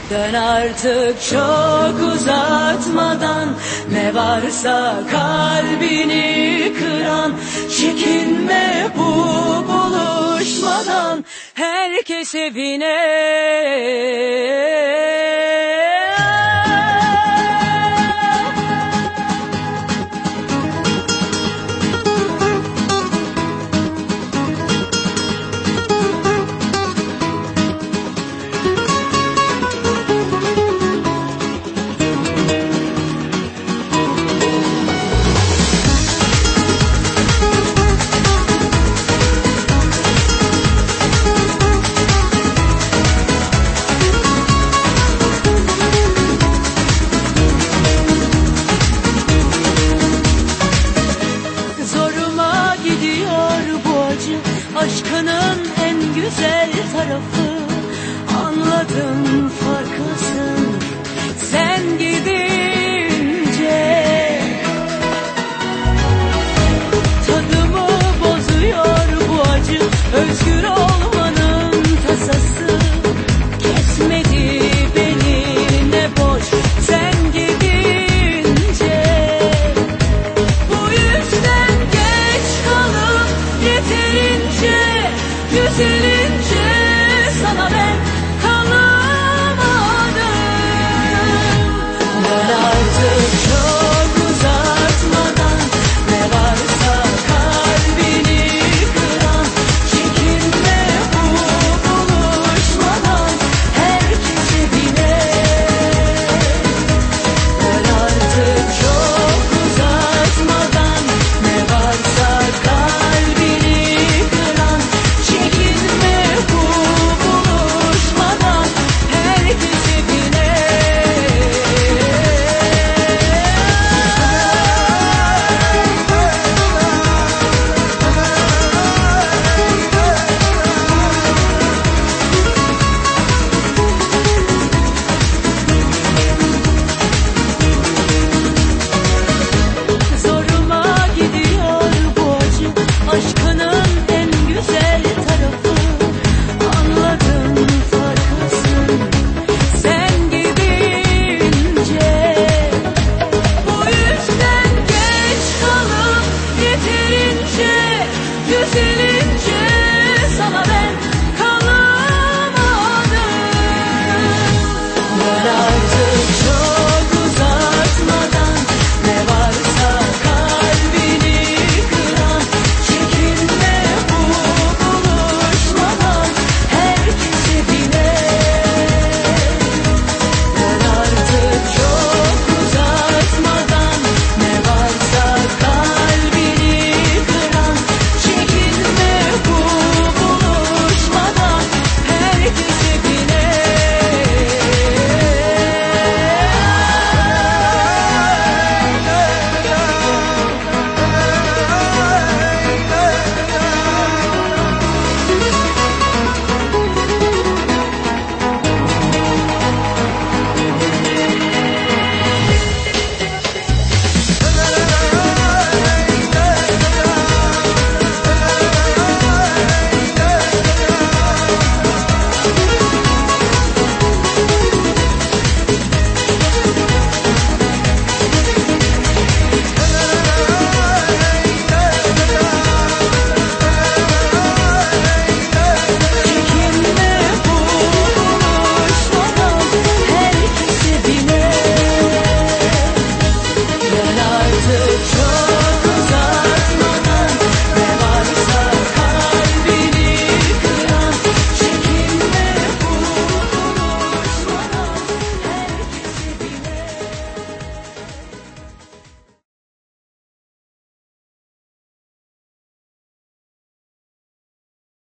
Dön artık çok uzatmadan, ne varsa kalbini kıran. Çekinme bu buluşmadan, herkes evine. Aşkının en güzel tarafı, anladım farklısın sen gidince. Tadımı bozuyor bu acı, özgür olmanın tasası. Kesmedi beni ne boş sen gidince. Bu yüzden geç kalıp yeterince, güzelince sana ben kalamadım. Dön artık çok uzatmadan, ne varsa kalbini kıran. Çekinme bu buluşmadan, herkes evine. Dön artık çok uzatmadan, ne varsa kalbini kıran. Çekinme bu buluşmadan, herkes evine. Zoruma gidiyor bu acı, aşkının en güzel tarafı. Anladım farklısın sen gidince. Bu yüzden geç kalıp yeterince, güzelim.